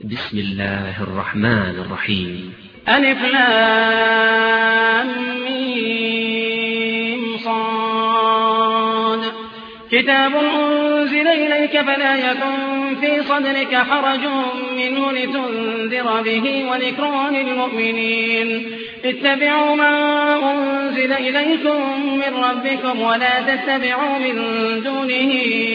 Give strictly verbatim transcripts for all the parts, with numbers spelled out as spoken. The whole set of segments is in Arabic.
بسم الله الرحمن الرحيم. ألف لام ميم صاد. كتاب أنزل إليك فلا يكن في صدرك حرج منه لتنذر به وذكرى للمؤمنين. اتبعوا ما أنزل إليكم من ربكم ولا تتبعوا من دونه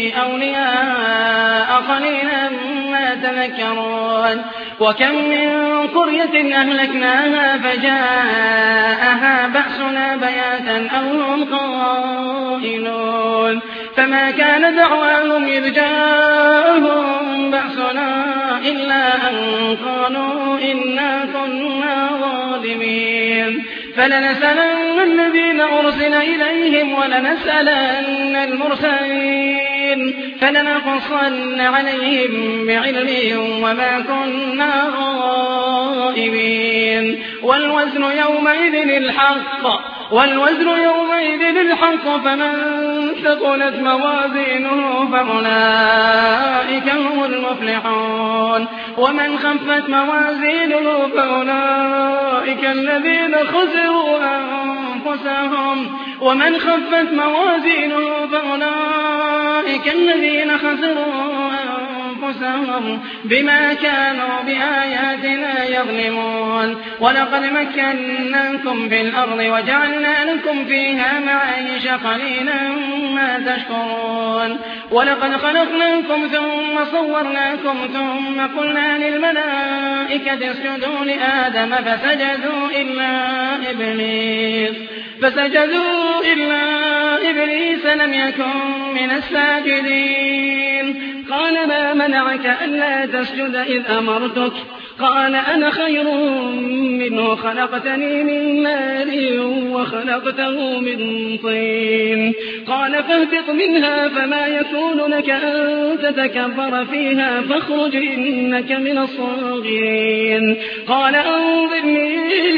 أولياء قليلا ما تذكرون. وكم من قرية أهلكناها فجاءها بأسنا بياتا أو هم قائلون فما كان دعواهم إذ جاءهم بأسنا إلا أن قالوا إنا كنا ظالمين. فلنسألن الذين أرسل إليهم ولنسألن المرسلين فلنقصن عليهم بعلم وما كنا غائبين. والوزن يومئذ الحق والوزن يومئذ الحق فمن ثقلت موازينه فأولئك هم المفلحون. ومن خفت موازينه فأولئك الذين خسروا أنفسهم ومن خفت موازينه فأولئك الذين خسروا أنفسهم بما كانوا بآياتنا يظلمون. ولقد مكناكم في الأرض وجعلنا لكم فيها معايش قليلا ما تشكرون. ولقد خلقناكم ثم صورناكم ثم قلنا للملائكة اسجدوا لآدم فسجدوا إلا إبليس فسجدوا إلا إبليس لم يكن من الساجدين. قال ما منعك ألا تسجد إذ أمرتك؟ قال أنا خير منه خلقتني من نار وخلقته من طين. قال فاهبط منها فما يكون لك أن تتكبر فيها فاخرج إنك من الصاغرين. قال أنظرني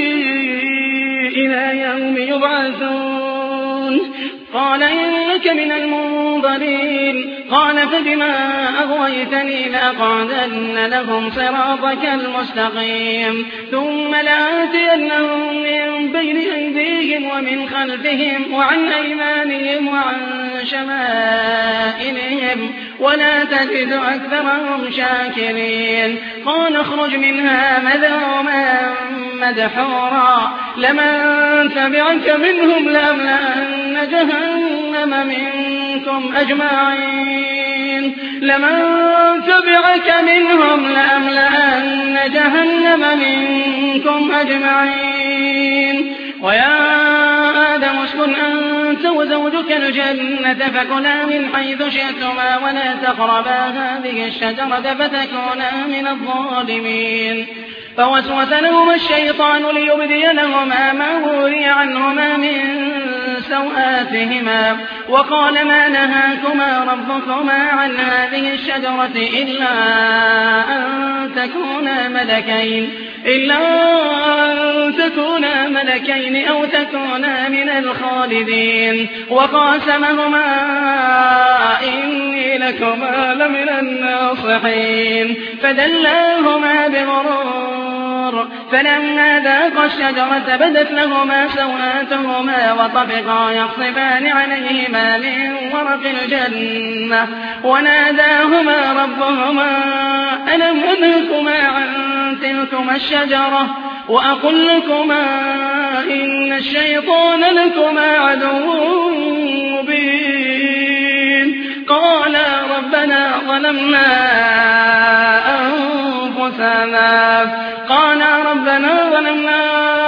إلى يوم يبعثون. قال إنك من المنظرين. قال فبما أغويتني لأقعدن لهم صراطك المستقيم ثم لآتينهم من بين أيديهم ومن خلفهم وعن أيمانهم وعن شمائلهم ولا تجد أكثرهم شاكرين. قال اخرج منها مذءوما مدحورا لمن تبعك منهم لأملأن جهنم منكم أجمعين لمن تبعك منهم لأملأن جهنم منكم أجمعين. ويا آدم اسكن أنت وزوجك الجنة فكلا من حيث شئتما ولا تقربا هذه الشجرة فتكونا من الظالمين. فوسوس لهما الشيطان ليبدي لهما ما وري عنهما من سوآتهما وقال ما نهاكما ربكما عن هذه الشجرة إلا أن تكونا ملكين إلا أن تكونا ملكين أو تكونا من الخالدين. وقاسمهما إني لكما لمن الناصحين فدلاهما بغرور فلما ذاقا الشجرة بدت لهما سوآتهما وطفقا يخصفان عليهما من ورق الجنة وناداهما ربهما ألم أنهكما عن تلكما الشجرة وأقل لكما إن الشيطان لكما عدو مبين. قالا ربنا ظلمنا أنفسنا قالا ربنا ظلمنا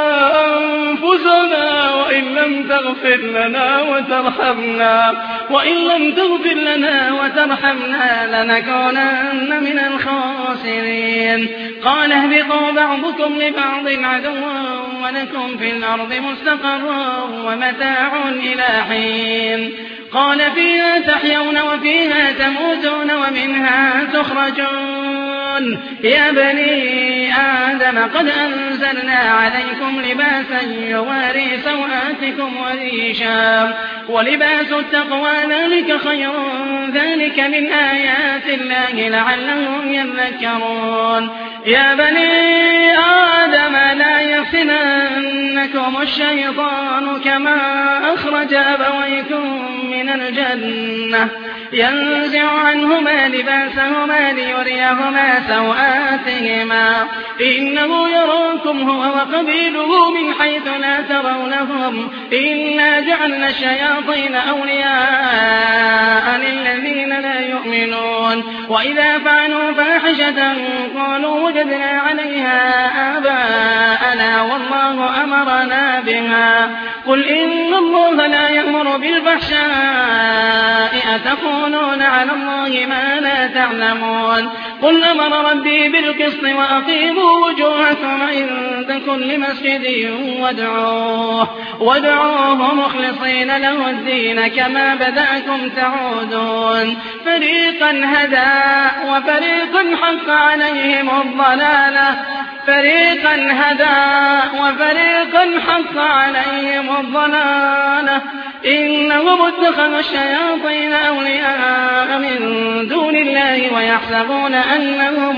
أنفسنا وإن لم تغفر لنا وترحمنا وإن لم تغفر لنا وترحمنا لنكونن من الخاسرين. قال اهبطوا بعضكم لبعض عدو ولكم في الأرض مستقر ومتاع إلى حين. قال فيها تحيون وفيها تموتون ومنها تخرجون. يا بني آدم قد أنزلنا عليكم لباسا يواري سوآتكم وريشا ولباس التقوى ذلك خير ذلك من آيات الله لعلهم يذكرون. يا بني آدم لا يفتننكم الشيطان كما أخرج أبويكم من الجنة ينزع عنهما لباسهما ليريهما سوآتهما إنه يراكم هو وقبيله من حيث لا ترونهم إنا جعلنا الشياطين أولياء للذين لا يؤمنون وإذا فعلوا فاحشة قالوا وجدنا عليها آباءنا والله أمرنا بها قل إن الله لا يأمر بالفحشاء أتقولون على الله ما لا تعلمون قل أمر ربي بالقسط وأقيموا وجوهكم عند كل مسجد وادعوه, وادعوه مخلصين له الدين كما بدأكم تعودون فريقا هدى وفريقا حق عليهم الضلالة فريقا هدى وفريقا حق عليهم الضلالة إنهم اتخذوا الشياطين أولياء من دون الله ويحسبون أنهم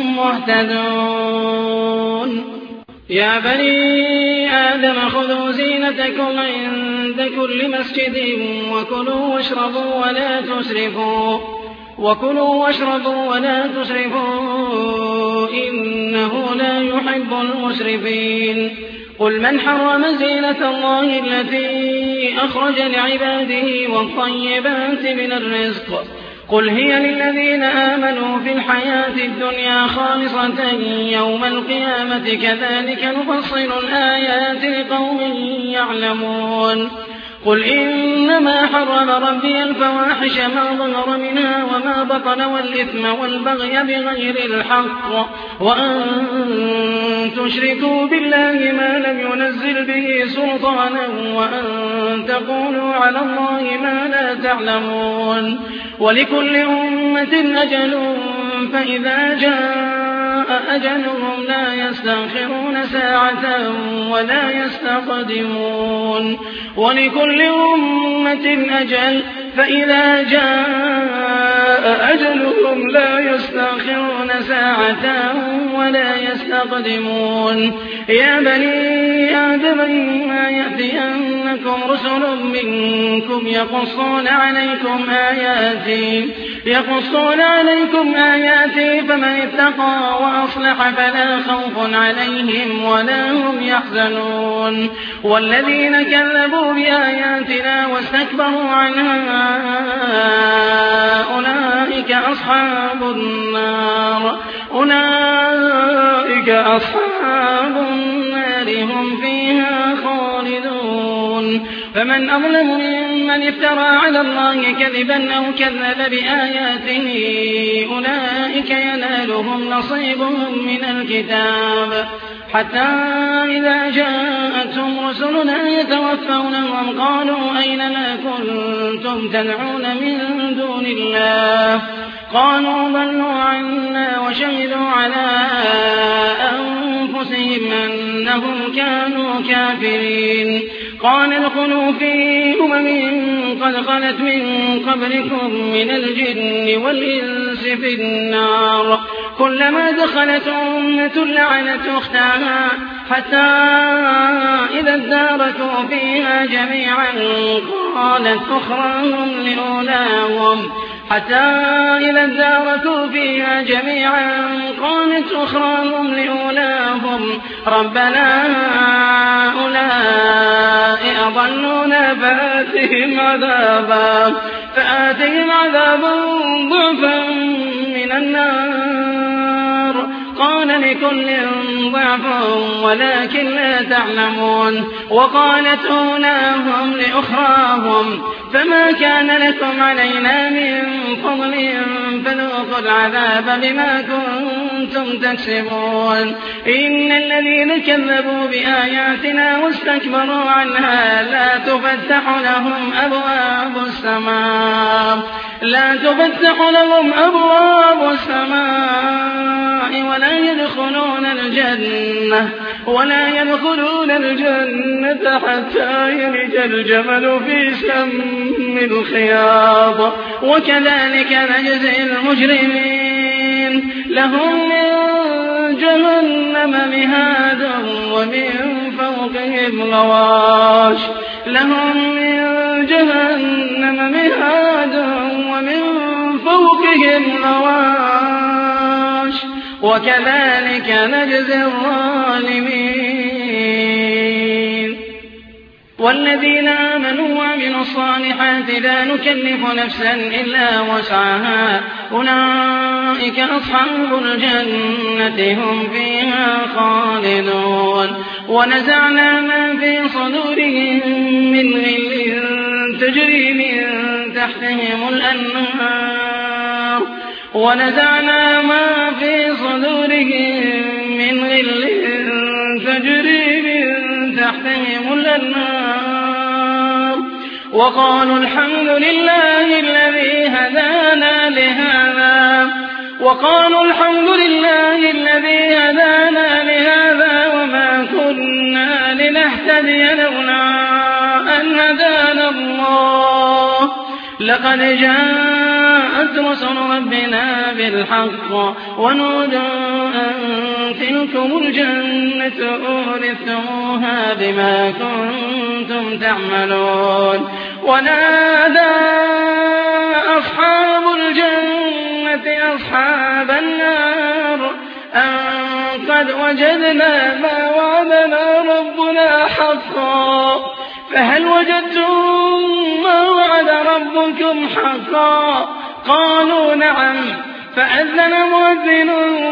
مهتدون يا بني آدم خذوا زينتكم عند كل مسجد وكلوا واشربوا ولا تسرفوا وكلوا واشربوا ولا تسرفوا إنه لا يحب المسرفين قل من حرم زينة الله التي أخرج لعباده والطيبات من الرزق قل هي للذين آمنوا في الحياة الدنيا خالصة يوم القيامة كذلك نفصل الآيات لقوم يعلمون قل إنما حرم ربي الفواحش ما ظهر منها وما بطن والإثم والبغي بغير الحق وأن تشركوا بالله ما لم ينزل به سلطانا وأن تقولوا على الله ما لا تعلمون ولكل أمة أجل فإذا جاء أجلهم لا يستأخرون ساعة ولا يستقدمون ولكل أمة أجل فإذا جاء أجلهم لا يستأخرون ساعة ولا يستقدمون يا بني آدم إما يأتينكم رسل منكم يقصون عليكم آياتي يقصون عليكم آياتي فمن اتقى وأصلح فلا خوف عليهم ولا هم يحزنون والذين كذبوا بآياتنا واستكبروا عنها أولئك أصحاب النار أولئك أصحاب النار هم فيها خالدون فمن أظلم ممن افترى على الله كذبا أو كذب بآياته أولئك ينالهم نصيبهم من الكتاب حتى إذا جاءتهم رسلنا يتوفونهم قالوا أين ما كنتم تدعون من دون الله قالوا ضلوا عنا وشهدوا على أنفسهم أنهم كانوا كافرين قال ادخلوا في أمم قد خلت من قبلكم من الجن والإنس في النار كلما دخلت أمة لعنت أختها حتى إذا اداركوا فيها جميعا قالت أخراهم لأولاهم حتى إذا اداركوا فيها جميعا قالت أخراهم لأولاهم ربنا هؤلاء أضلونا فآتهم عذابا فآتهم عذابا ضعفا من النار قال لكل ضعف ولكن لا تعلمون وقالت أولاهم لأخراهم فما كان لكم علينا من فضل فذوقوا العذاب بما كنتم تكسبون إن الذين كذبوا بآياتنا واستكبروا عنها لا تفتح لهم أبواب السماء لا تفتح لهم أبواب السماء ولا يدخلون الجنة ولا يدخلون الجنة حتى يلج الجمل في سم الخياط وكذلك نجزي المجرمين لهم من جهنم مهاد ومن فوقهم غواش لهم من جهنم مهاد ومن فوقهم غواش وكذلك نجزي الظالمين. والذين آمنوا وعملوا الصالحات لا نكلف نفسا إلا وسعها أولئك أصحاب الجنة هم فيها خالدون. ونزعنا ما في صدورهم من غل تجري من تحتهم الأنهار ونزعنا ما في صدورهم من غل تجري من تحتهم الأنهار وقالوا الحمد لله الذي هدانا لهذا وقالوا الحمد لله الذي هدانا لهذا وما كنا لنهتدي لولا أن هدانا الله لقد جاءت رسل ربنا بالحق ونودوا أن تلكم الجنة أورثتموها بما كنتم تعملون. ونادى أصحاب الجنة أصحاب النار أن قد وجدنا ما وعدنا ربنا حقا فهل وجدتم ما وعد ربكم حقا قالوا نعم فأذن مؤذن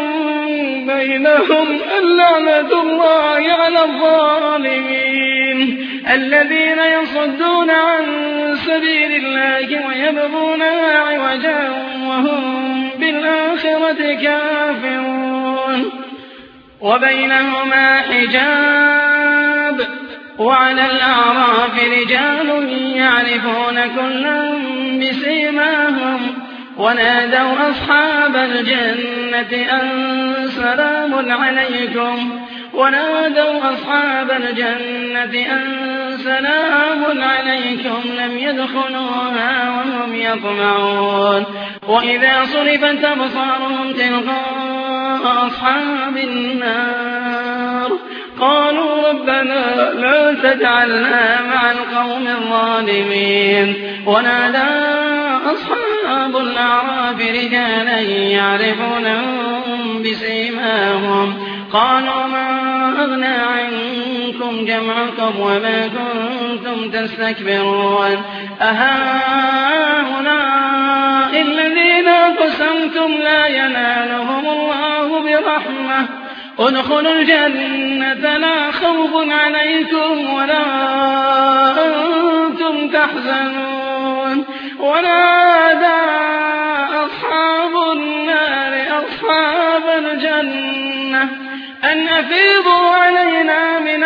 بينهم اللعنة الله على الظالمين الذين يصدون عن سبيل الله ويبغونها عوجا وهم بالآخرة كافرون. وبينهما حجاب وعلى الأعراف رجال يعرفون كلا بسيماهم ونادوا أصحاب الجنة أن سلام عليكم ونادوا أصحاب الجنة أن سلام عليكم لم يدخلوها وهم يطمعون. وإذا صرفت أبصارهم تلقاء أصحاب النار قالوا ربنا لا تجعلنا مع القوم الظالمين. ونادى أصحاب الأعراف رجالا يعرفونهم بسيماهم قالوا ما أغنى عنكم جمعكم وما كنتم تستكبرون أهؤلاء الذين أقسمتم لا ينالهم الله برحمة ادخلوا الجنة لا خوف عليكم ولا أنتم تحزنون. ونادى أصحاب النار أصحاب الجنة أن أفيضوا علينا من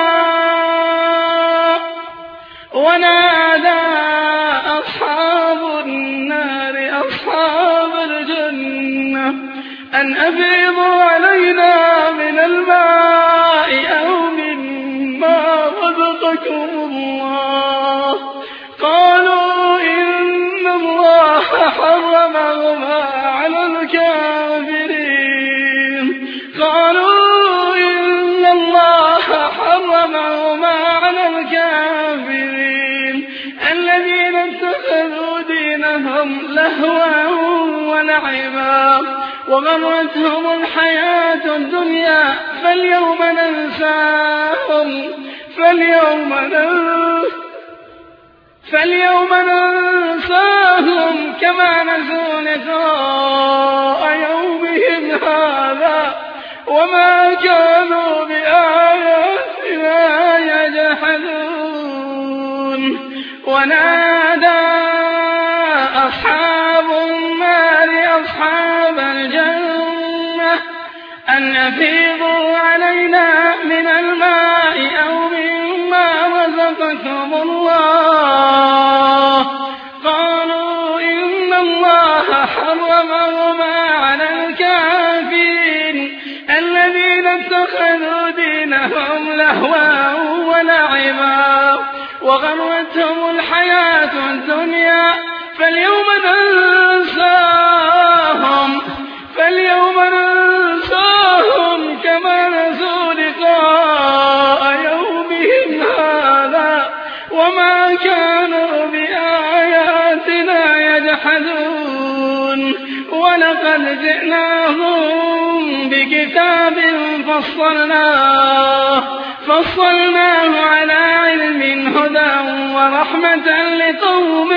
الماء ونادى أصحاب النار أصحاب الجنة أن أفيضوا علينا من الماء أو مما رزقكم الله قالوا إن الله حرمهما على الكافرين قالوا إن الله حرمهما على الكافرين الذين اتخذوا دينهم لهوا ولعبا وغرتهم الحياة الدنيا فاليوم ننساهم فاليوم ننساهم فاليوم ننساهم كما نسوا لقاء يومهم هذا وما كانوا بآياتنا يجحدون. ونادى أصحاب النار أصحاب الجنة أن أفيضوا علينا من الماء أو مما رزقكم الله قالوا إن الله حرمهما على الكافرين الذين اتخذوا دينهم لهوا ولعبا وغرتهم الحياة الدنيا فاليوم ننساهم فاليوم ننساهم كانوا بآياتنا يجحدون ولقد جئناهم بكتاب فصلناه فصلناه على علم هدى ورحمة لقوم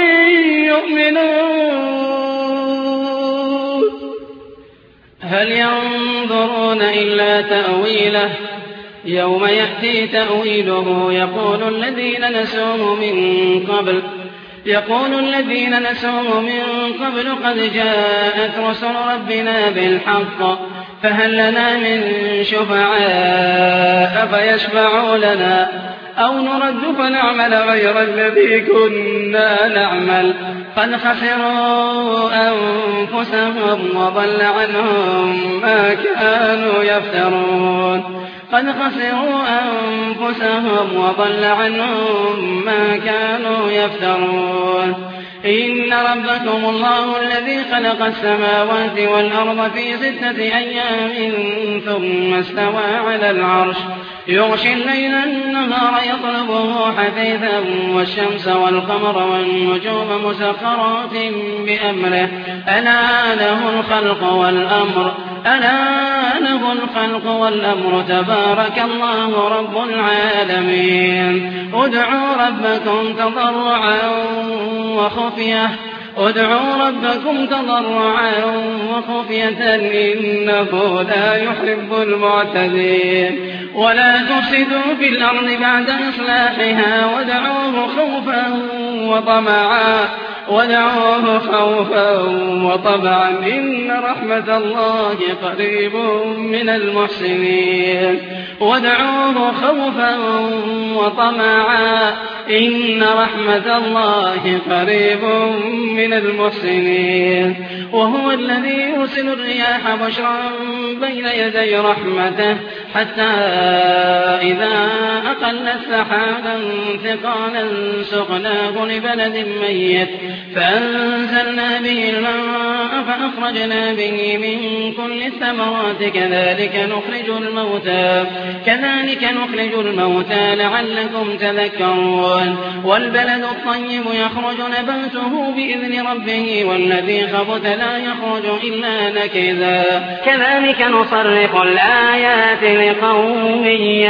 يؤمنون هل ينظرون إلا تأويله يوم يأتي تأويله يقول الذين نسوه من قبل يقول الذين نسوه من قبل قد جاءت رسل ربنا بالحق فهل لنا من شفعاء فيشفعوا لنا أو نرد فنعمل غير الذي كنا نعمل قد خسروا أنفسهم وضل عنهم ما كانوا يفترون قد خسروا أنفسهم وضل عنهم ما كانوا يفترون إن ربكم الله الذي خلق السماوات والأرض في ستة أيام ثم استوى على العرش يغشي الليل النهار يطلبه حثيثا والشمس والقمر والنجوم مسخرات بأمره ألا له الخلق والأمر ألا له الخلق والأمر تبارك الله رب العالمين ادعوا ربكم تضرعا وخفية ادعوا ربكم تضرعا وخفية إنه لا يحب المعتدين ولا تفسدوا في الأرض بعد إصلاحها وادعوه خوفا وطمعا ودعوه خوفا وطمعا إن رحمة الله قريب من المحسنين ودعوه خوفا وطمعا إن رحمة الله قريب من المحسنين وهو الذي يرسل الرياح بشرا بين يدي رحمته حتى إذا أقلت سحابا ثقالا سقناه لبلد ميت فأنزلنا به الماء فأخرجنا به من كل الثمرات كذلك نخرج الموتى كذلك نخرج الموتى لعلكم تذكرون والبلد الطيب يخرج نباته بإذن ربه والذي خبث لا يخرج إلا نكدا كذلك نصرف الآيات لقوم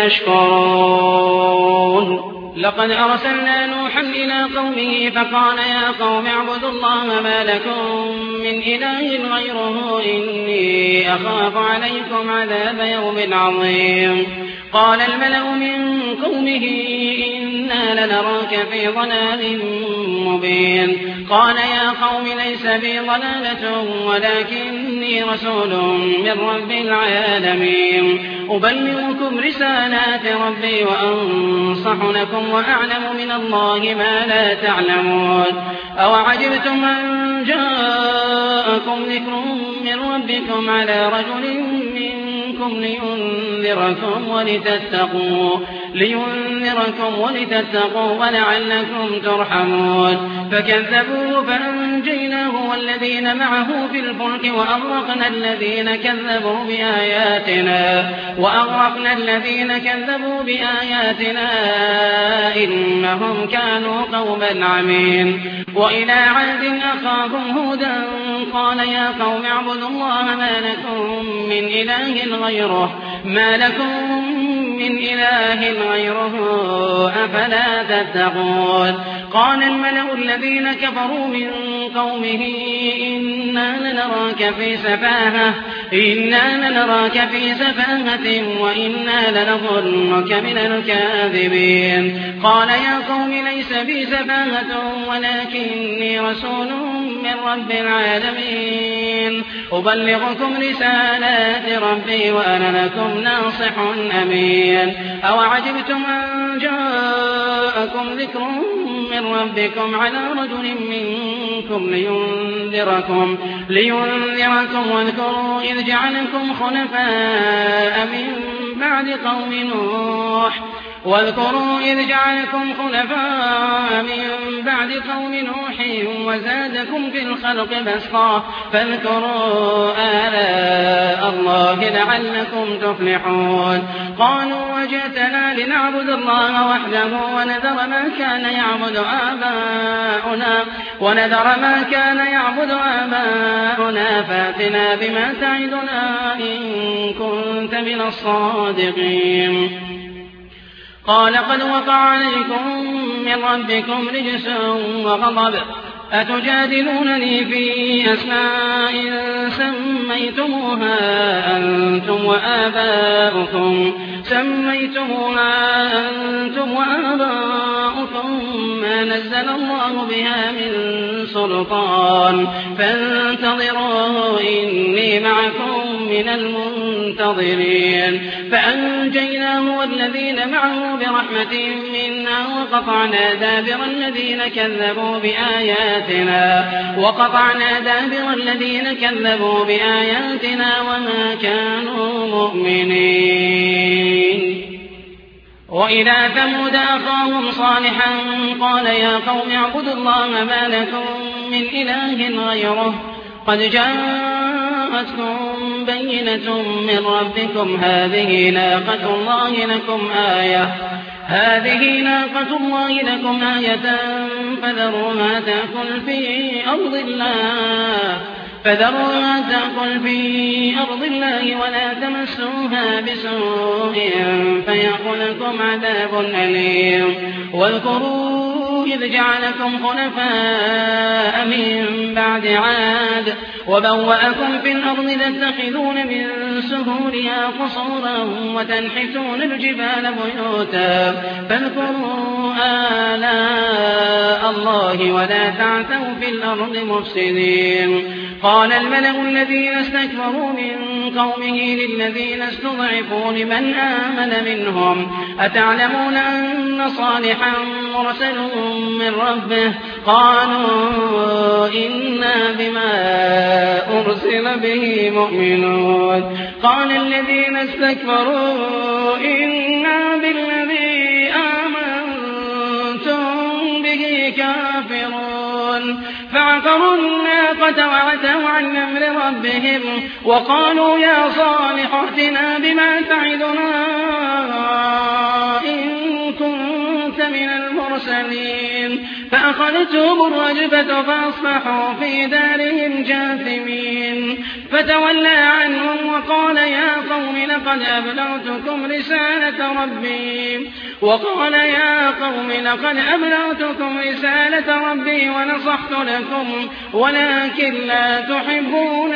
يشكرون لقد أرسلنا نوحا إلى قومه فقال يا قوم اعبدوا الله ما لكم من إله غيره إني أخاف عليكم عذاب يوم عظيم قال الملأ من قومه إنا لنراك في ضلال مبين قال يا قوم ليس بي ضلالة ولكني رسول من رب العالمين أبلغكم رسالات ربي وأنصح لكم وأعلم من الله ما لا تعلمون أوعجبتم أن جاءكم ذكر من ربكم على رجل منكم لينذركم ولتتقوا لينذركم ولتتقوا ولعلكم ترحمون فكذبوه فأنجيناه والذين معه في الفلك وأغرقنا الذين كذبوا بآياتنا وأغرقنا الذين كذبوا بآياتنا إنهم كانوا قوما عمين وإلى عاد أخاهم هودا قال يا قوم اعبدوا الله ما لكم من إله غيره ما لكم من إله غيره أفلا تتقون قال الملأ الذين كفروا من قومه إنا لنراك في سفاهة إنا لنراك في سفاهة وإنا لنظنك من الكاذبين قال يا قوم ليس بي سفاهة ولكني رسول من رب العالمين أبلغكم رسالات ربي وأنا لكم ناصح أمين أوعجبتم أن جاءكم ذكر من ربكم على رجل منكم لينذركم لينذركم واذكروا إذ جعلكم خلفاء من بعد قوم نوح واذكروا إذ جعلكم خلفاء من بعد قوم نوح وزادكم في الخلق بسطا فاذكروا آلاء الله لعلكم تفلحون قالوا وجئتنا لنعبد الله وحده ونذر ما كان يعبد آباؤنا ونذر ما كان يعبد آباؤنا فاتنا بما تعدنا إن كنت من الصادقين قال قد وقع عليكم من ربكم رجس وغضب أتجادلونني في أسماء سميتموها أنتم وآباؤكم سميتموها أنتم وآباؤكم ما نزل الله بها من سلطان فانتظروا إني معكم من المنتظرين فأنجيناه والذين معه برحمة منا وقطعنا دابر الذين كذبوا بآياتنا وقطعنا دابر الذين كذبوا بآياتنا وما كانوا مؤمنين وإلى ثمود أخاهم صالحا قال يا قوم اعبدوا الله ما لكم من إله غيره قد جاءتكم بينة من ربكم هذه ناقة الله لكم آية هذه ناقة الله لكم آية فذروها تأكل في أرض الله فذروها تأكل في أرض الله ولا تمسوها بسوء فيأخذكم عذاب أليم واذكروا إذ جعلكم خلفاء من بعد عاد وبوأكم في الأرض تتخذون من سهولها قصورا وتنحتون الجبال بيوتا فاذكروا آلاء الله ولا تعثوا في الأرض مفسدين قال الملأ الذين استكبروا من قومه للذين استضعفوا لمن آمن منهم أتعلمون أن صالحا مرسل من ربه قالوا إنا بما أرسل به مؤمنون قال الذين استكبروا إنا بالذي آمنتم به كافرون فعقروا الناقة وعتوا عن أمر ربهم وقالوا يا صالح ائتنا بما تعدنا إن كنت من المرسلين فأخذتهم الرجفة فأصبحوا في دارهم جاثمين فتولى عنهم وقال يا قوم لقد أبلغتكم رسالة ربي وقال يا قوم لقد أبلغتكم رسالة ربي ونصحت لكم ولكن لا تحبون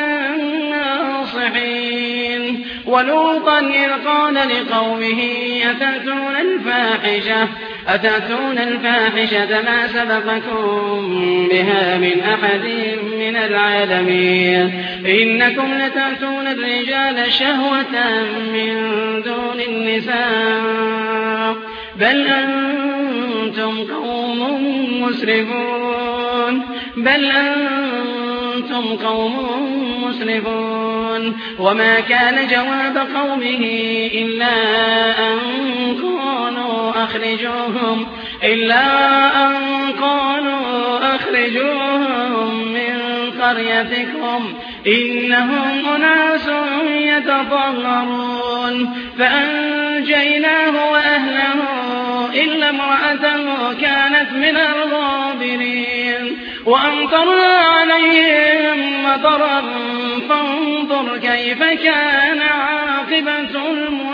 الناصحين ولوطا إذ قال لقومه أتأتون الفاحشة أتأتون الفاحشة ما سبقكم بها من أحد من العالمين إنكم لتأتون الرجال شهوة من دون النساء بل أنتم قوم مسرفون بل أنتم قوم مسرفون وما كان جواب قومه إلا أن قالوا أخرجوهم إلا أن قالوا أخرجوهم من قريتكم إنهم أناس يتطهرون فأنجيناه وأهله إلا امرأته كانت من الغابرين وأمطرنا عليهم مطرا فانظر كيف كان عاقبة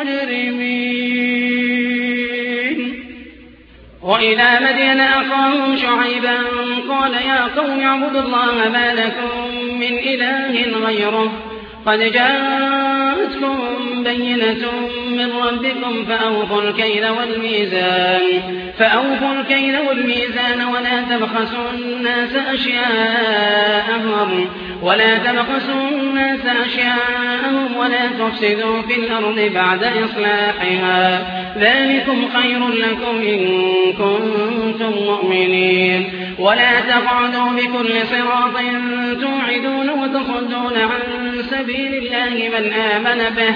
المجرمين وإلى مدين أخاهم شعيبا قال يا قوم اعبدوا الله ما لكم من إله غيره قد جاءتكم بينة من ربكم فأوفوا الكيل والميزان فأوفوا الكيل والميزان ولا تبخسوا الناس أشياءهم ولا تبخسوا الناس أشياءهم ولا تفسدوا في الأرض بعد إصلاحها ذلكم خير لكم إن كنتم مؤمنين ولا تقعدوا بكل صراط توعدون وتصدون عن سبيل الله من آمن به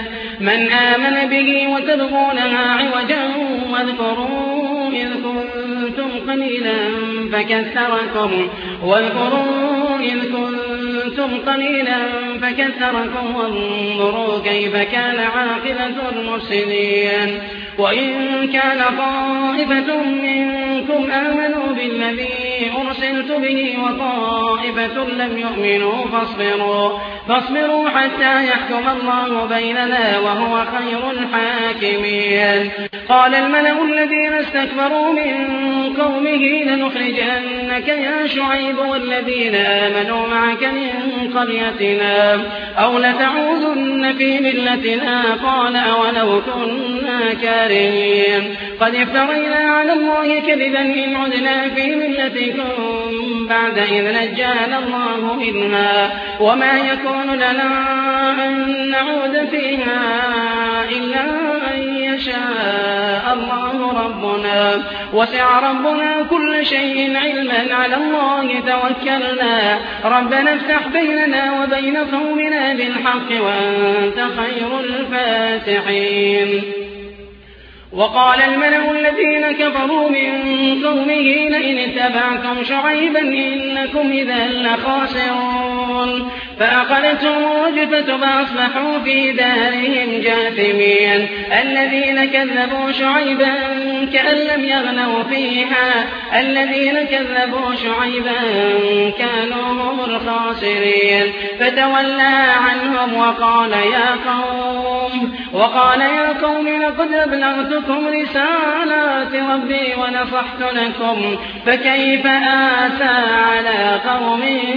من آمن به وتبغونها عوجا واذكروا إذ كنتم قليلا فكثركم واذكروا إذ كنتم قليلا فكثركم وانظروا كيف كان عاقبة المفسدين. وإن كان طائفة منكم آمنوا بالذي أرسلت به وطائفة لم يؤمنوا فاصبروا, فاصبروا حتى يحكم الله بيننا وهو خير الحاكمين. قال الملأ الذين استكبروا من قومه لنخرجنك يا شعيب والذين آمنوا معك من قريتنا أو لتعودن في ملتنا قال أولو كنا كارهين قد افترينا على الله كذبا إن عدنا في ملتكم بعد إذ نجانا الله منها وما يكون لنا أن نعود فيها إلا أن يشاء الله ربنا وسع ربنا كل شيء علما على الله توكلنا ربنا افتح بيننا وبين قومنا بالحق وأنت خير الفاتحين. وقال الملأ الذين كفروا من قومه لئن اتبعتم شعيبا إنكم إذا لخاسرون فأخذتهم الرجفة فأصبحوا في دارهم جاثمين. الذين كذبوا شعيبا كأن لم يغنوا فيها الذين كذبوا شعيبا كانوا هم الخاسرين فتولى عنهم وقال يا قوم وقال يا قوم لقد أبلغتكم رسالات ربي ونصحت لكم فكيف آسى على قوم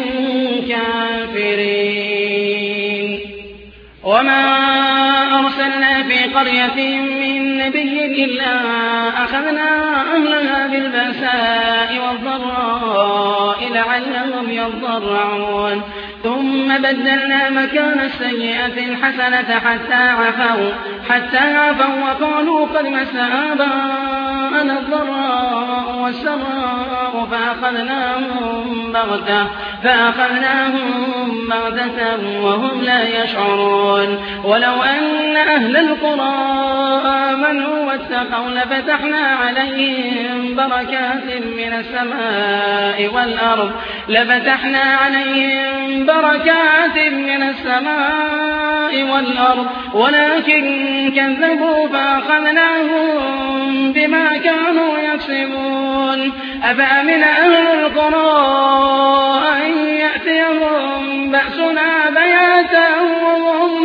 كافرين. وما أرسلنا في قرية من نبي إلا أخذنا أهلها بالبأساء والضراء لعلهم يضرعون ثم بدلنا مكان السيئة الحسنة حتى عفوا حتى عفوا وقالوا قد مس آباءنا الضراء والسراء فأخذناهم بغتة فأخذناهم بغتة وهم لا يشعرون. ولو أن أهل القرى آمنوا واتقوا لفتحنا عليهم بركات من السماء والأرض لفتحنا عليهم بركات من السماء والأرض ولكن كذبوا فأخذناهم بما كانوا يكسبون. أفأمن أهل القرى أن يأتيهم بأسنا بياتا وهم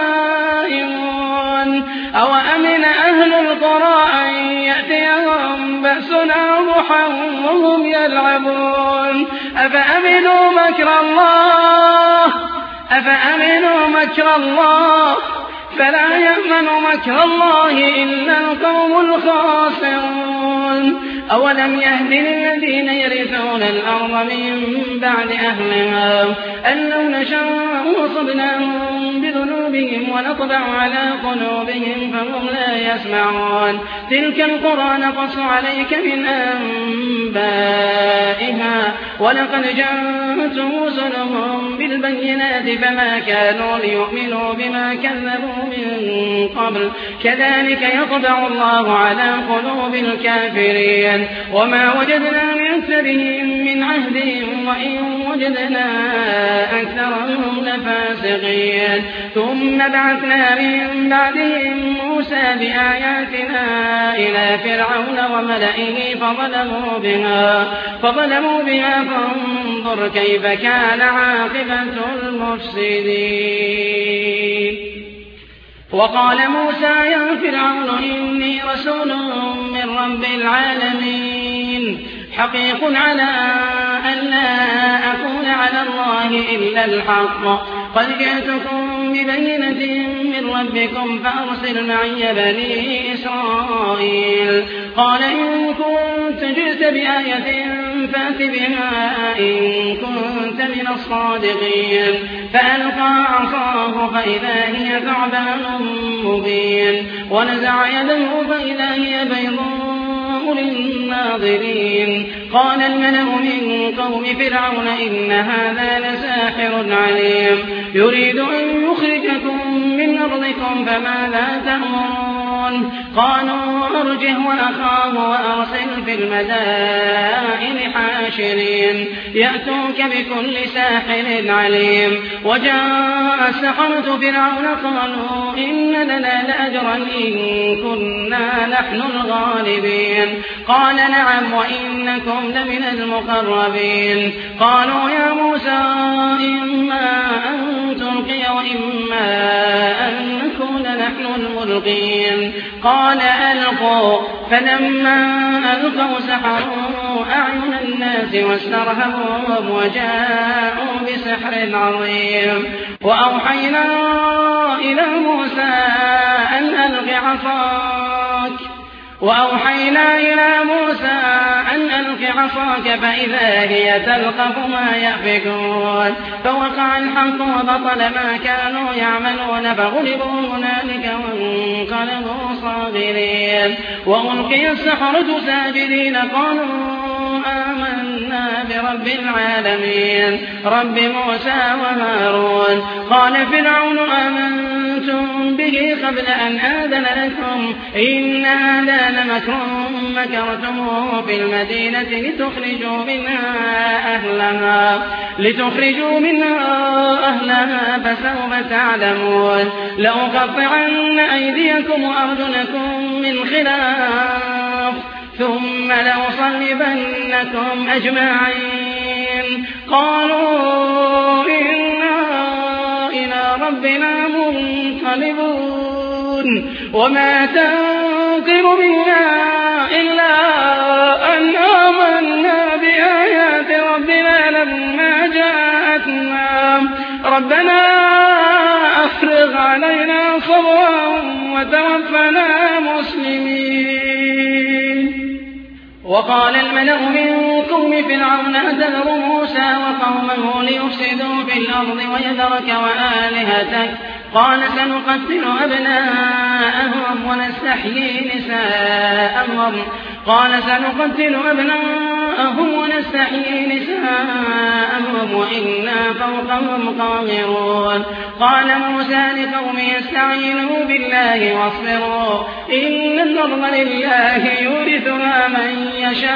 نائمون أو أمن أهل القرى أن يأتيهم بأسنا ضحى وهم يلعبون. أفأمنوا مكر الله أفأمنوا مكر الله فلا يأمن مكر الله إلا القوم الخاسرون. أولم يهد للذين يرثون الأرض من بعد أهلها أن لو نشاء أصبناهم بذنوبهم ونطبع على قلوبهم فهم لا يسمعون. تلك القرى نقص عليك من أنبائها ولقد جاءتهم رسلهم بالبينات فما كانوا ليؤمنوا بما كذبوا من قبل كذلك يطبع الله على قلوب الكافرين. وما وجدنا من أكثرهم من عهدهم وإن وجدنا أكثرهم لفاسقين. ثم بعثنا من بعدهم موسى بآياتنا إلى فرعون وملئه فظلموا بها فظلموا بها فانظر كيف كان عاقبة المفسدين. وقال موسى يا فرعون إني رسول من رب العالمين حقيق على أن لا أكون على الله إلا الحق قد جئتكم ببينة من ربكم فأرسل معي بني إسرائيل. قال إن كنت جئت بآية فأت بها إن كنت من الصادقين. فألقى عصاه فإذا هي ثعبان مبين ونزع يده فإذا هي بيضاء للناظرين. قال الملأ من قوم فرعون إن هذا لساحر عليم يريد أن يخرجكم من أرضكم فماذا تأمرون قالوا أرجه وأخاه وأرسل في المدائن حاشرين يأتوك بكل ساحر عليم وجاء السحرة فرعون قالوا إن لنا لأجرا إن كنا نحن الغالبين قال نعم وإنكم لمن المقربين قالوا يا موسى إما أن تلقي وإما أن نكون نحن الملقين قال ألقوا فلما ألقوا سحروا أعين الناس واسترهبوهم وجاءوا بسحر عظيم وأوحينا إلى موسى أن ألق عصاك وأوحينا إلى موسى أن ألق عصاك فإذا هي تلقف ما يأفكون فوقع الحق وبطل ما كانوا يعملون فغلبوا هنالك وانقلبوا صاغرين وألقي السحرة ساجدين قالوا آمنا برب العالمين رب موسى وهارون قال فرعون آمنتم به قبل أن آذن لكم إن هذا لمكر مكرتموه في المدينة لتخرجوا منها أهلها لتخرجوا منها أهلها فسوف تعلمون لأقطعن أيديكم وأرجلكم من خلاف ثم لأصلبنكم أجمعين قالوا إنا إلى ربنا منقلبون وما تنقم منا إلا أن آمنا بآيات ربنا لما جاءتنا ربنا أفرغ علينا صبرا وتوفنا مسلمين وقال الملأ من قوم فرعون أتذر موسى وقومه ليفسدوا في الأرض ويذرك وآلهتك قال سنقتل أبناءهم ونستحيي نساءهم قال سنقتل أبناءهم ونستحيي نساءهم وإنا فوقهم قاهرون قال موسى لقومه استعينوا بالله واصبروا إن الأرض لله يورثها من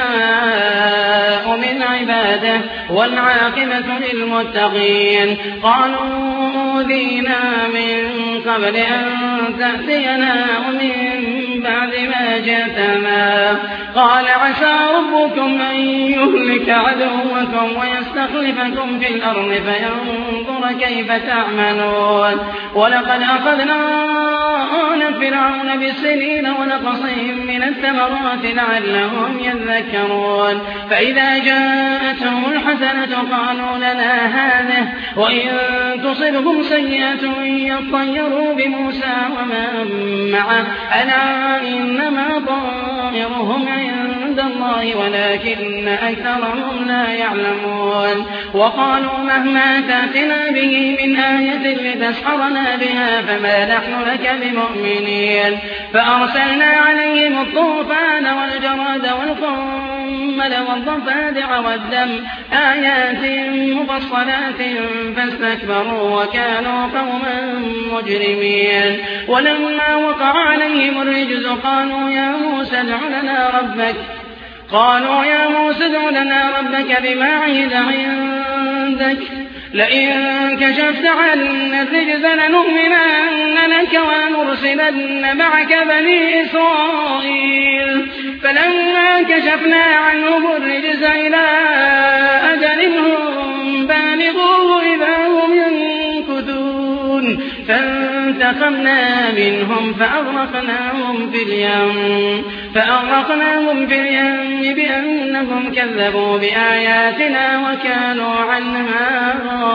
يشاء من عباده والعاقبة للمتقين قالوا أوذينا من قبل أن تأتينا ومن بعد ما جئتنا قال عسى ربكم أن يهلك عدوكم ويستخلفكم في الأرض فينظر كيف تعملون ولقد أخذنا آل فرعون بالسنين ونقصهم من الثمرات لعلهم يذكرون فإذا جاءتهم الحسنة قالوا لنا هذه وإن تصبهم سيئة يطيروا بموسى ومن معه ألا إنما طائرهم عند الله ولكن أكثرهم لا يعلمون وقالوا مهما تأتنا به من آية لتسحرنا بها فما نحن لك بمؤمنين فأرسلنا عليهم الطوفان والجراد والقمل والضفادع والدم آيات مفصلات فاستكبروا وكانوا قوما مجرمين ولما وقع عليهم الرجز قالوا يا موسى ادع لنا ربك قالوا يا موسى ادع لنا ربك بما عهد عندك لئن كشفت عنا الرجز لنؤمنن لك ونرسلن معك بني إسرائيل فلما كشفنا عنهم الرجز إلى أجل هم بالغوه إذا هم ينكثون فانتقمنا منهم فأغرقناهم في اليم فأغرقناهم في اليم بأنهم كذبوا بآياتنا وكانوا عنها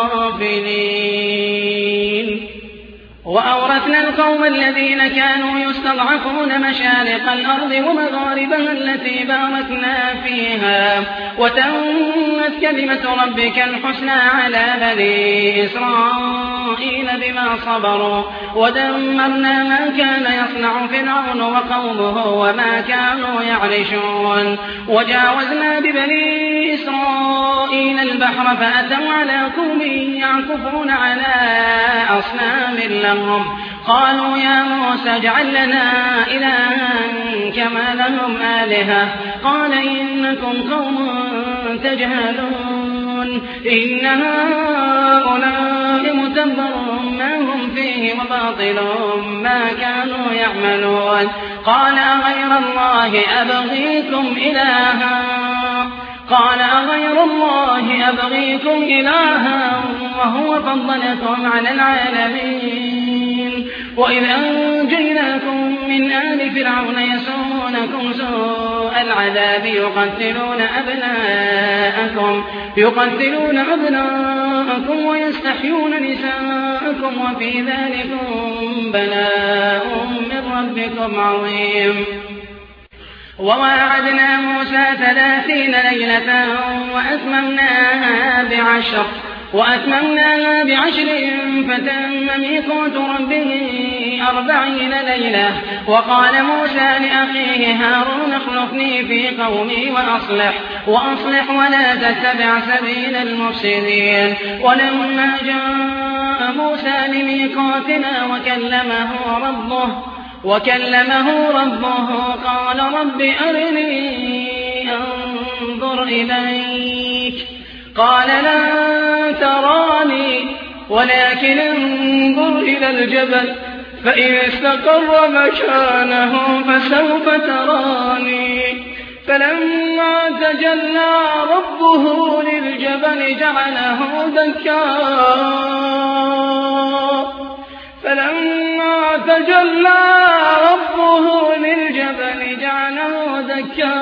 غافلين وأورثنا القوم الذين كانوا يستضعفون مشارق الأرض ومغاربها التي باركنا فيها وتمت كلمة ربك الحسنى على بني إسرائيل بما صبروا ودمرنا ما كان يصنع فرعون وقومه وما كانوا يعرشون وجاوزنا ببني إسرائيل البحر فأتوا على قوم يعكفون على أصنام لهم قالوا يا موسى اجعل لنا إلها كما لهم آلهة قال إنكم قوم تجهلون إن هؤلاء متبر ما هم فيه وباطل ما كانوا يعملون قال أغير الله أبغيكم إلها قال أغير الله أبغيكم إلها وهو فضلكم على العالمين وإذ أنجيناكم من آل فرعون يسومونكم سوء العذاب يقتلون أبناءكم يقتلون أبناءكم ويستحيون نساءكم وفي ذلكم بلاء من ربكم عظيم وواعدنا موسى ثلاثين ليلة وأتممناها بعشر وأتممناها بعشر فتم ميقات ربه أربعين ليلة وقال موسى لأخيه هارون اخلفني في قومي وأصلح وأصلح ولا تتبع سبيل المفسدين ولما جاء موسى لميقاتنا وكلمه ربه وكلمه ربه قال رب أرني أنظر إليك قال لن تراني ولكن انظر إلى الجبل فإن استقر مكانه فسوف تراني فلما تجلى ربه للجبل جعله دكا فلما تجلى ربه للجبل جعله دكا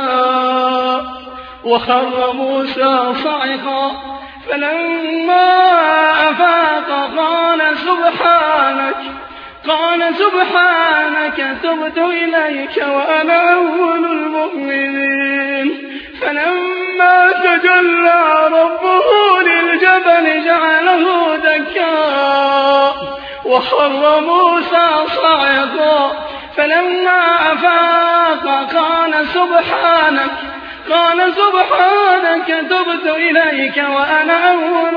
وخر موسى صعقا فلما أفاق قال سبحانك قال سبحانك تبت إليك وأنا أول المؤمنين فلما تجلى ربه للجبل جعله دكا وخر موسى صعقا فلما أفاق قال سبحانك قال سبحانك تبت إليك وأنا أول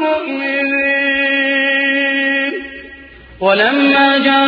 المؤمنين ولما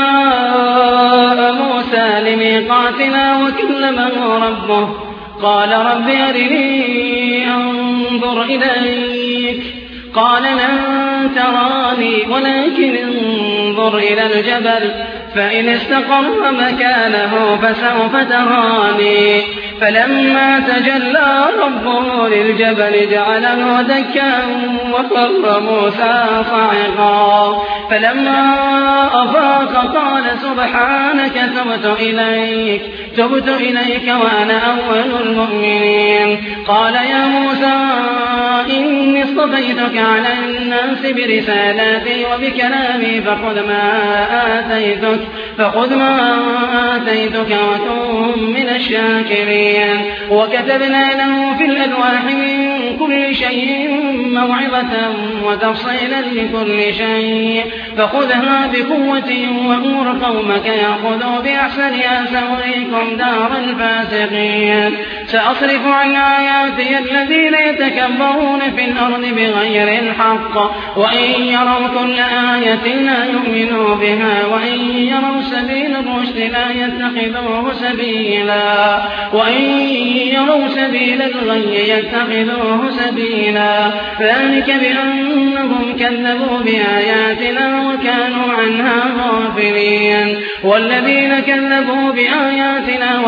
جاء موسى لميقاتنا وكلمه ربه قال رب أرني أنظر إليك قال لن تراني ولكن انظر إلى الجبل فإن استقر مكانه فسوف تراني فلما تجلى ربه للجبل جعله دكا وخر موسى صعقا فلما أفاق قال سبحانك تبت إليك تبت إليك وأنا أول المؤمنين قال يا موسى إني اصطفيتك على الناس برسالاتي وبكلامي فخذ ما آتيتك فخذ ما آتيتك وكن من الشاكرين وكتبنا له في الألواح من كل شيء موعظة وتفصيلا لكل شيء فخذها بقوة وأمر قومك يأخذوا بأحسنها سأريكم دار الفاسقين سأصرف عن آياتي الذين يتكبرون في الأرض بغير الحق وإن يروا كل آية لا يؤمنوا بها وإن يروا سبيل الرشد لا يتخذوه سبيلا وإن يروا سبيل الغي يتخذوه سبيلا ذلك بأنهم كذبوا بآياتنا وكانوا عنها غافلين والذين كذبوا بآياتنا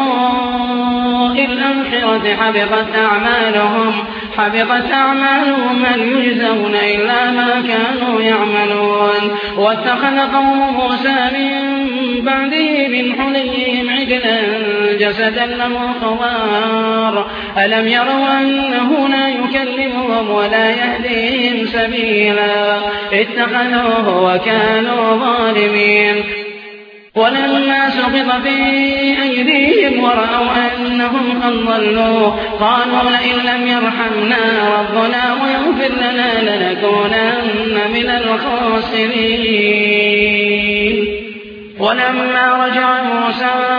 ولقاء الآخرة حبطت أعمالهم حبطت أعمالهم هل يجزون إلا ما كانوا يعملون واتخذ قوم موسى من بعده من حليهم عجلا جسدا له خوار ألم يروا أنه لا يكلمهم ولا يهديهم سبيلا اتخذوه وكانوا ظالمين ولما سقط في أيديهم ورأوا أنهم قد ضلوا قالوا لئن لم يرحمنا ربنا ويغفر لنا لنكونن من الخاسرين ولما رجع موسى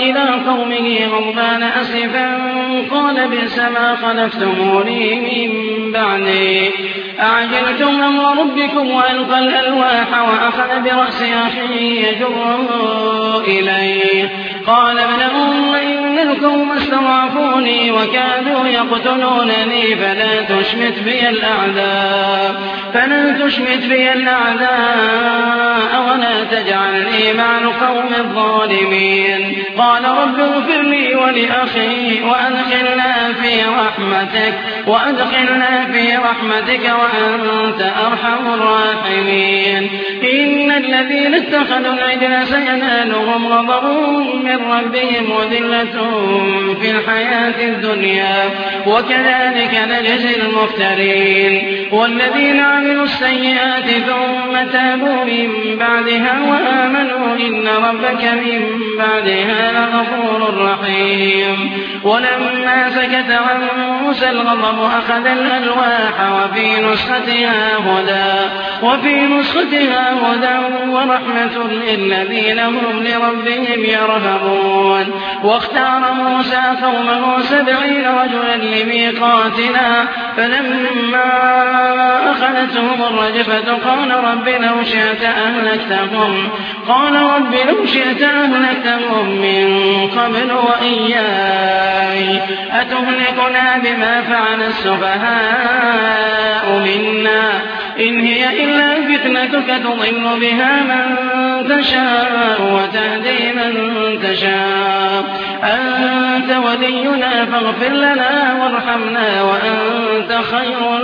إلى قومه غضبان أسفا قال بئس ما خلفتموني من بعدي أعجلتم أمر ربكم وألقى الألواح وأخذ برأس أخيه يجره إليه قال ابن أم إن القوم استضعفوني وكادوا يقتلونني فلا تشمت بي الأعداء فلا تشمت بي الأعداء ولا تجعلني مع القوم الظالمين قال رب اغفر لي ولأخي وأدخلنا في رحمتك وأدخلنا في رحمتك وأنت أرحم الراحمين إن الذين اتخذوا العجل سينالهم غضب من ربهم وذلة في الحياة الدنيا وكذلك نجزي المفترين والذين عملوا السيئات ثم تابوا من بعدها وآمنوا إن ربك من بعدها لغفور رحيم ولما سكت عن موسى الغضب أخذ الألواح وفي نسختها هدى وفي نسختها هدى ورحمة للذين هم لربهم يرهبون واختار موسى قومه سبعين رجلا لميقاتنا فلما أخذتهم الرجفة قال رب لو شئت أهلكتهم قال رب لو شئت أهلكتهم من قبل وإياي أتهلكنا بما فعل السفهاء منا إن هي إلا فتنتك تضل بها من تشاء وتهدي من تشاء أنت ولينا فاغفر لنا وارحمنا وأنت خير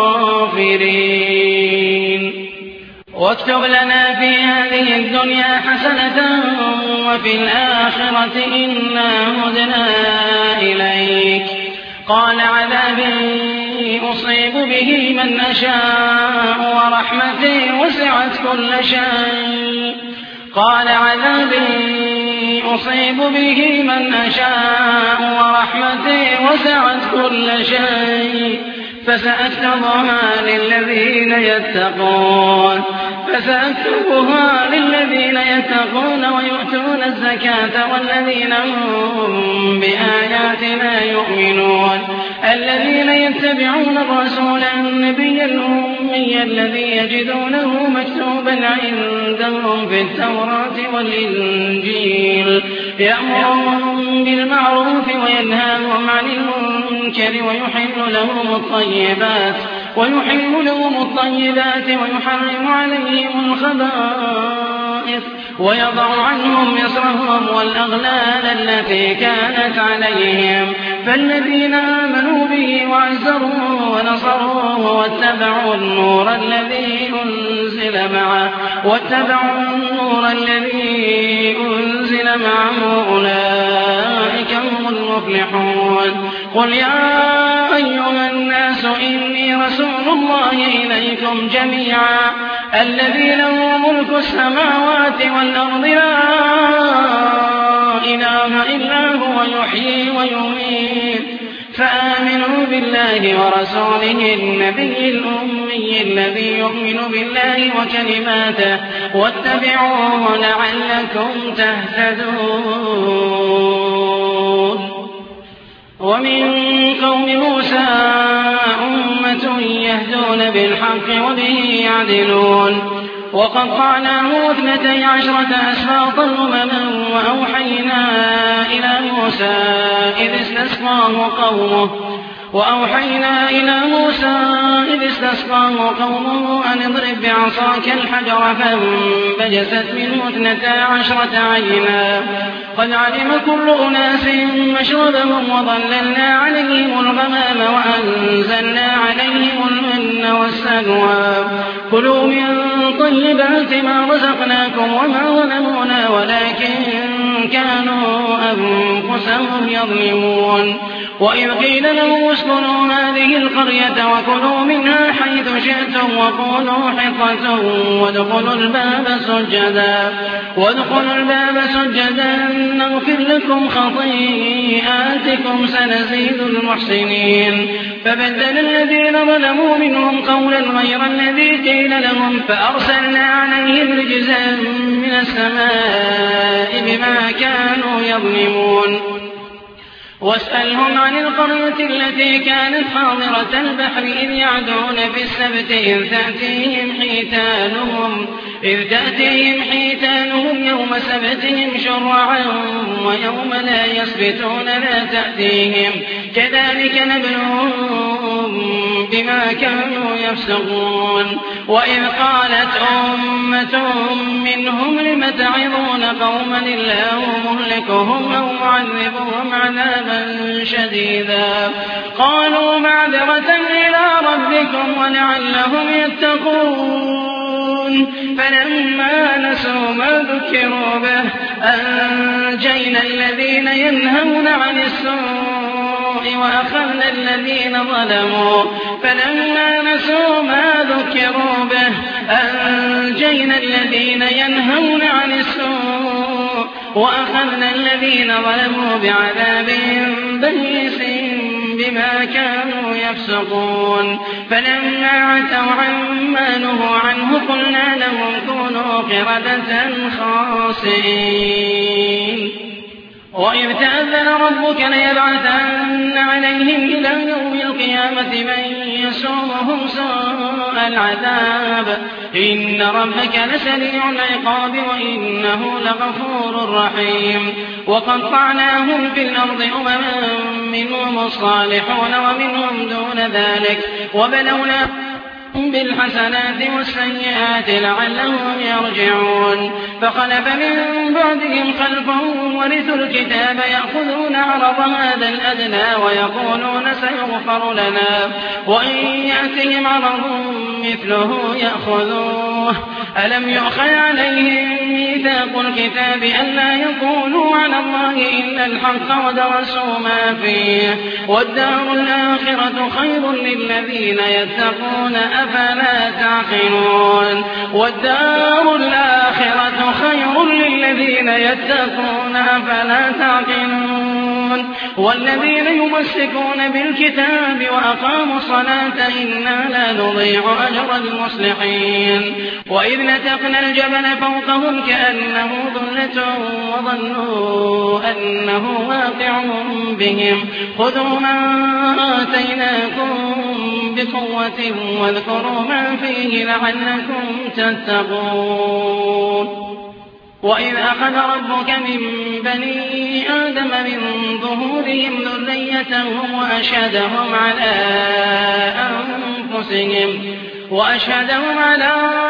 الغافرين واكتب لنا في هذه الدنيا حسنة وفي الآخرة إنا هدنا إليك قال عذابي أصيب به من أشاء ورحمتي وسعت كل شيء قال عذابي أصيب به من أشاء ورحمتي وسعت كل شيء فسأكتبها للذين يتقون فسأكتبها للذين يتقون ويؤتون الزكاة والذين هم بآياتنا يؤمنون الذين يتبعون الرسول النبي الأمي الذي يجدونه مكتوبا عندهم في التوراة والإنجيل يأمرهم بالمعروف وينهاهم عن المنكر ويحل لهم الطيبات ويحل لهم الطيبات ويحرم عليهم الخبائث ويضع عنهم إصرهم والأغلال التي كانت عليهم فالذين آمنوا به وعزروه ونصروه واتبعوا النور الذي أنزل معه واتبعوا النور الذي أنزل معه أولئك هم المفلحون قل يا أيها الناس إني رسول الله إليكم جميعا الذي له ملك السماوات والأرض لا إله إلا هو يحيي ويميت فآمنوا بالله ورسوله النبي الأمي الذي يؤمن بالله وكلماته واتبعوه لعلكم تهتدون ومن قوم موسى أمة يهدون بالحق وبه يعدلون وقطعناه اثنتي عشرة أسباطا أمما وأوحينا إلى موسى إذ استسقاه قومه وأوحينا إلى موسى إذ استسقاه قومه أن اضرب بعصاك الحجر فانبجست منه اثنتا عشرة عينا قد علم كل أناس مشربهم وظللنا عليهم الغمام وأنزلنا عليهم المن والسلوى كلوا من طيبات ما رزقناكم وما ظلمونا ولكن كانوا أنفسهم يظلمون وإذ قيل لهم اسكنوا هذه القرية وكلوا منها حيث شئتم وقولوا حطة وادخلوا الباب سجدا وادخلوا الباب سجدا نغفر لكم خطيئاتكم سنزيد المحسنين فبدل الذين ظلموا منهم قولا غير الذي قيل لهم فأرسلنا عليهم رجزا من السماء بما كانوا يظلمون واسألهم عن القرية التي كانت حاضرة البحر إذ يعدون في السبت إذ تأتيهم حيتانهم إذ تأتيهم حيتانهم يوم سبتهم شرعا ويوم لا يسبتون لا تأتيهم كذلك نبلوهم بما كانوا يفسقون وإذ قالت أمة منهم لم تعظون قوما الله مهلكهم أو معذبهم عذابا شديدا قالوا معذرة إلى ربكم ولعلهم يتقون فلما نسوا ما ذكروا به أنجينا الذين ينهون عن السوء وأخذنا الذين ظلموا فلما نسوا ما ذكروا به أنجينا الذين ينهون عن السوء وأخذنا الذين ظلموا بعذاب بئيس بما كانوا يفسقون فلما عتوا عما نهوا عنه قلنا لهم كونوا قردة خاسئين وإذ تأذن ربك ليبعثن عليهم إلى يوم القيامة من يسومهم سوء العذاب إن ربك لسريع العقاب وإنه لغفور رحيم وقطعناهم في الأرض أمما منهم الصالحون ومنهم دون ذلك وبلوناهم بالحسنات والسيئات لعلهم يرجعون فخلف من بعدهم خلف ورثوا الكتاب يأخذون عرض هذا الأدنى ويقولون سيغفر لنا وإن يأتهم عرض مثله يأخذوه ألم يؤخذ عليهم ميثاق الكتاب ألا يقولوا على الله إلا الحق ودرسوا ما فيه والدار الآخرة خير للذين يتقون أفلا تعقلون والدار الآخرة خير للذين يتقون أفلا تعقلون والذين يمسكون بالكتاب وأقاموا الصلاة إنا لا نضيع أجر المصلحين وإذ نتقنا الجبل فوقهم كأنه ظلة وظنوا أنه واقع بهم خذوا ما آتيناكم بقوة واذكروا ما فيه لعلكم تتقون وإذ أخذ ربك من بني آدم من ظهورهم ذريتهم وأشهدهم على أنفسهم وأشهدهم على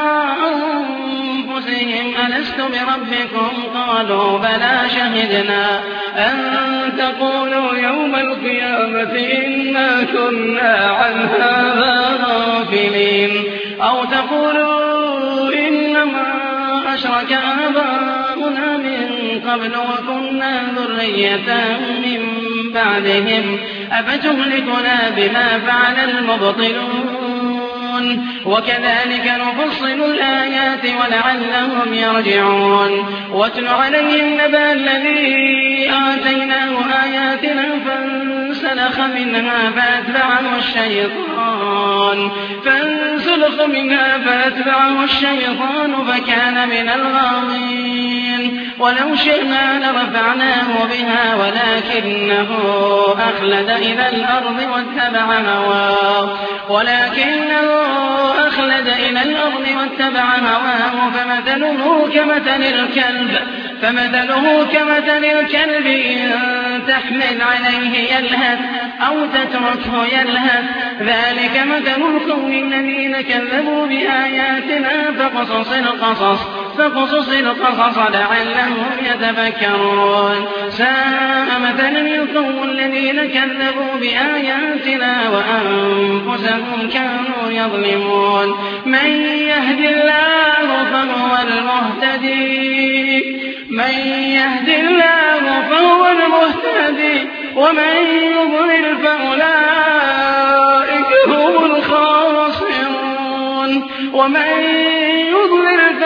أنفسهم ألست بربكم قالوا بلى شهدنا أن تقولوا يوم القيامة إنا كنا عن هذا غافلين أو تقولوا إنما أشرك آباؤنا من قبل وكنا ذرية من بعدهم أفتهلكنا بما فعل المبطلون وكذلك نفصل الآيات ولعلهم يرجعون واتل عليهم نبأ الذي آتيناه آياتنا فانسلخ منها فأتبعه الشيطان فانسلخ منها فأتبعه الشيطان فكان من الغاوين ولو شئنا لرفعناه بها ولكنه أخلد إلى الأرض واتبع هواه ولكنه أخلد إلى الأرض واتبع هواه فمثله كمثل الكلب فمثله كمثل الكلب إن تحمل عليه يلهث أو تتركه يلهث ذلك مثل القوم الذين كذبوا بآياتنا فقصص القصص فقصص القصص لعلهم يتفكرون ساء مثلا القوم الذين كذبوا بآياتنا وأنفسهم كانوا يظلمون من يهد الله فهو المهتدي من يهد الله فهو المهتدي ومن يضلل فأولئك هم الخاسرون ومن يضلل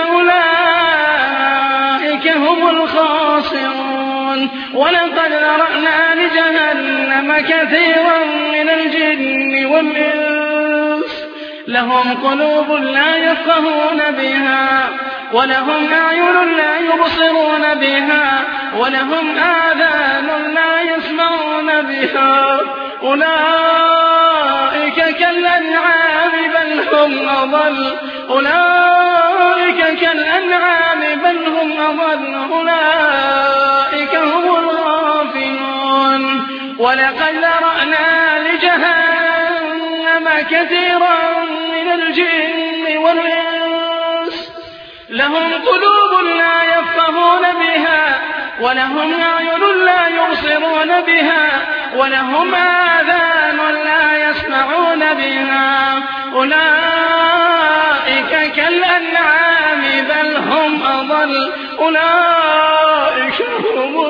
فأولئك هم الخاسرون ولقد ذرأنا لجهنم كثيرا من الجن والإنس لهم قلوب لا يفقهون بها ولهم أعين لا يبصرون بها ولهم آذان لا يسمعون بها أولئك كالأنعام بل هم أضل أولئك كالأنعام بل هم أضل أولئك هم الغافلون ولقد ذرأنا لجهنم كثيرا من الجن والإنس لهم قلوب لا يفقهون بها ولهم أعين لا يبصرون بها ولهم آذان لا يسمعون بها أولئك كالأنعام بل هم أضل أولئك هم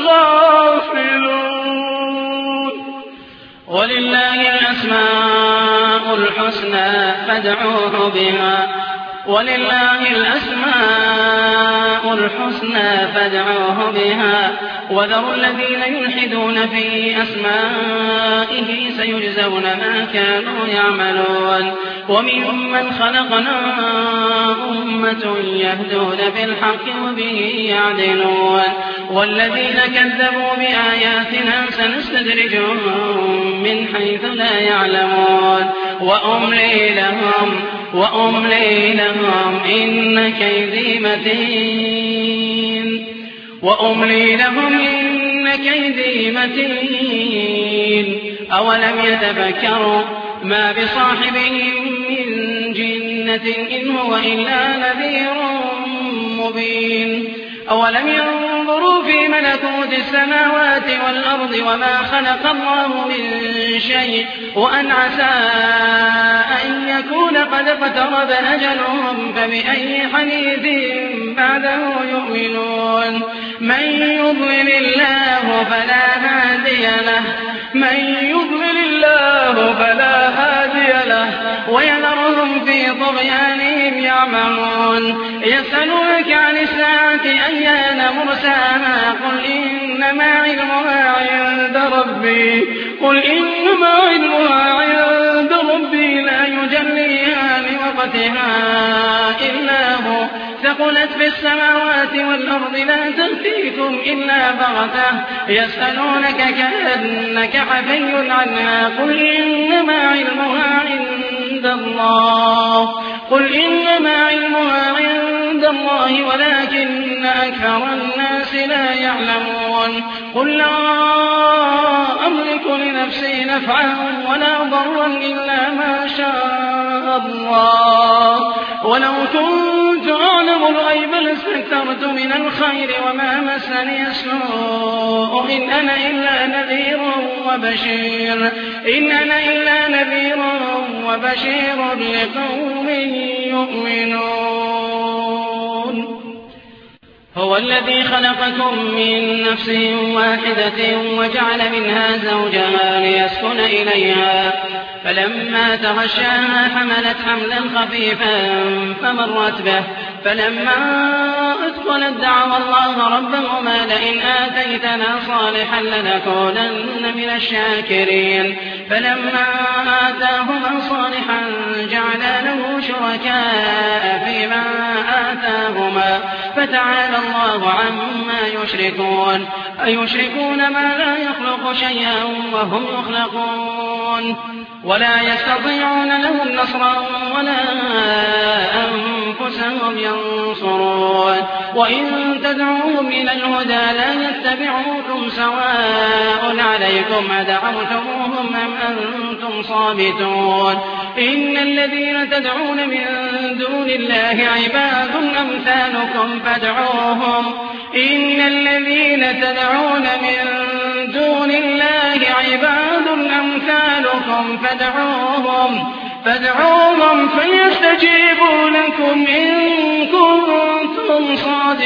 الغافلون ولله الأسماء الحسنى فادعوه بها ولله الأسماء الحسنى فادعوه بها وذروا الذين يلحدون في أسمائه سيجزون ما كانوا يعملون وممن خلقنا أمة يهدون بالحق وبه يعدلون والذين كذبوا بآياتنا سنستدرجهم من حيث لا يعلمون وأملي لهم وأملي لهم إن كيدي متين وأملي لهم إن كيدي متين أولم يتفكروا ما بصاحبهم من جنة إن هو إلا نذير مبين أولم ينظروا في ملكوت السماوات والأرض وما خلق الله من شيء وأن عسى أن يكون قد اقترب أجلهم فبأي حديث بعده يؤمنون من يضلل الله فلا هادي له من يضلل الله فلا هادي له ويذرهم في طغيانهم يعمهون يسألونك عن الساعة أيان مرساها قل إنما علمها عند ربي قل إنما علمها عند ربي لا يجليها لوقتها إلا هو ثقلت في السماوات والأرض لا تأتيكم إلا بغتة يسألونك كأنك حفي عنها قل إنما علمها عند الله قل إنما علمها عند الله ولكن أكثر الناس لا يعلمون قل لا أملك لنفسي نفعا ولا ضرا إلا ما شاء الله ولو كنت أعلم الغيب لاستكثرت من الخير وما مسني السوء إن أنا إلا نذير وبشير إن أنا إلا نذير وبشير لقوم يؤمنون هو الذي خلقكم من نفس واحدة وجعل منها زوجها ليسكن إليها فلما تغشاها حملت حملا خفيفا فمرت به فلما أثقلت دعوا الله ربهما لئن آتيتنا صالحا لنكونن من الشاكرين فلما آتاهما صالحا جعلا له شركاء فيما آتاهما فتعالى الله عما يشركون أيشركون ما لا يخلق شيئا وهم يخلقون ولا يستطيعون لهم نصرا ولا أنفسهم ينصرون وإن تدعوهم إلى الهدى لا يتبعوكم سواء عليكم أدعوتموهم أم أنتم صامتون إن الذين تدعون من دون الله عباد أمثالكم فادعوهم إن الذين تدعون من دون الله عباد أمثالكم فادعوهم فادعوهم فليستجيبوا لكم إن كنتم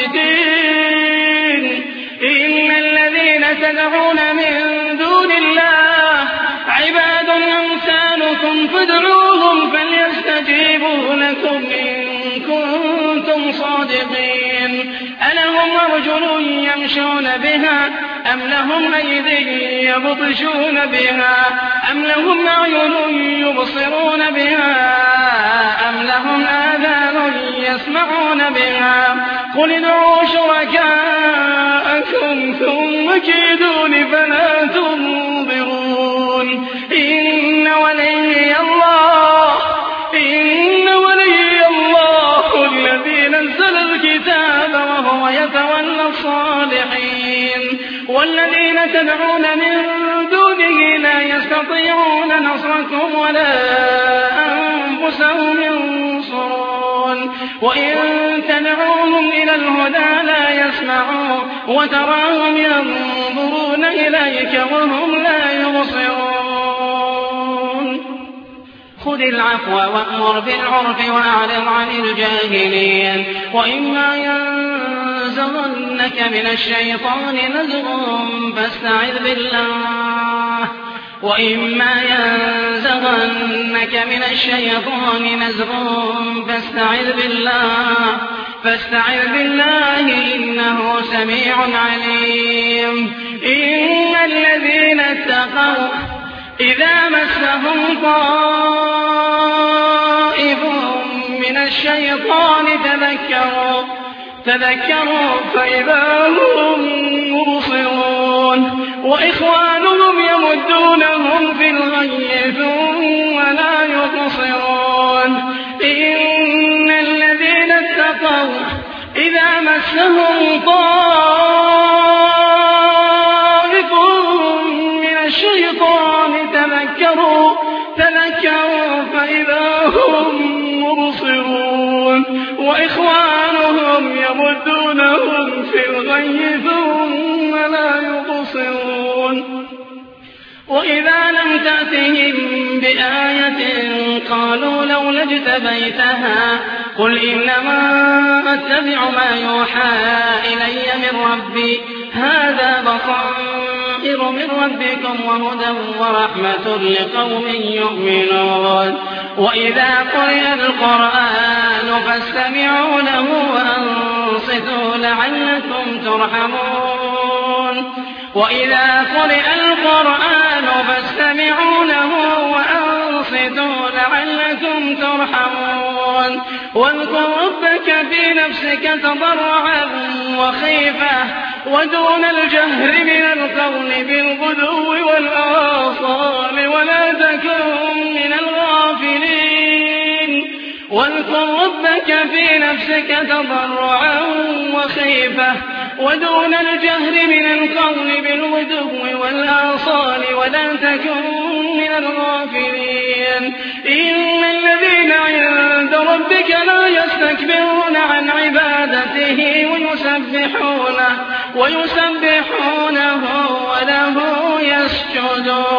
صادقين إن الذين تدعون من دون الله عباد أمثالكم فادعوهم فليستجيبوا لكم إن كنتم صادقين ألهم أرجل أرجل يمشون بها أم لهم أيدي يبطشون بها أم لهم أعين يبصرون بها أم لهم آذان يسمعون بها قل ادعوا شركاءكم ثم كيدون فلا تنظرون إن ولي الله إن ولي الله الذي نزل الكتاب وهو يتولى الصالحين والذين تدعون من دونه لا يستطيعون نصركم ولا أنفسهم ينصرون وإن تدعوهم إلى الهدى لا يسمعون وتراهم ينظرون إليك وهم لا يبصرون خذ العفو وأمر بالعرف وأعرض عن الجاهلين وإما ينزغنك من الشيطان نزغ فاستعذ بالله وإما ينزغنك من الشيطان نزغ فاستعذ بالله فاستعذ بالله إنه سميع عليم إن الذين اتقوا إذا مسهم طائف من الشيطان تذكروا تذكروا فإذا هم مبصرون وإخوانهم يمدونهم في الغي ثم لا يبصرون إن الذين اتقوا إذا مسهم طائف من الشيطان تذكروا تذكروا فإذا هم مبصرون وإخوانهم يمدونهم في الغي ثم لا يبصرون وإذا لم تأتهم بآية قالوا لولا اجتبيتها قل إنما أتبع ما يوحى إلي من ربي هذا بصائر من ربكم وهدى ورحمة لقوم يؤمنون وإذا قرئ القرآن فاستمعوا له وأنصتوا لعلكم ترحمون وإذا قرئ القرآن فاستمعوا له وأنصتوا لعلكم ترحمون واذكر ربك في نفسك تضرعا وخيفة ودون الجهر من القول بالغدو والآصال ولا تكن من الغافلين واذكر ربك في نفسك تضرعا وخيفة ودون الجهر من القول بالغدو والآصال ولا تكن من الغافلين إن الذين عند ربك لا يستكبرون عن عبادته ويسبحونه ويسبحونه وله يسجدون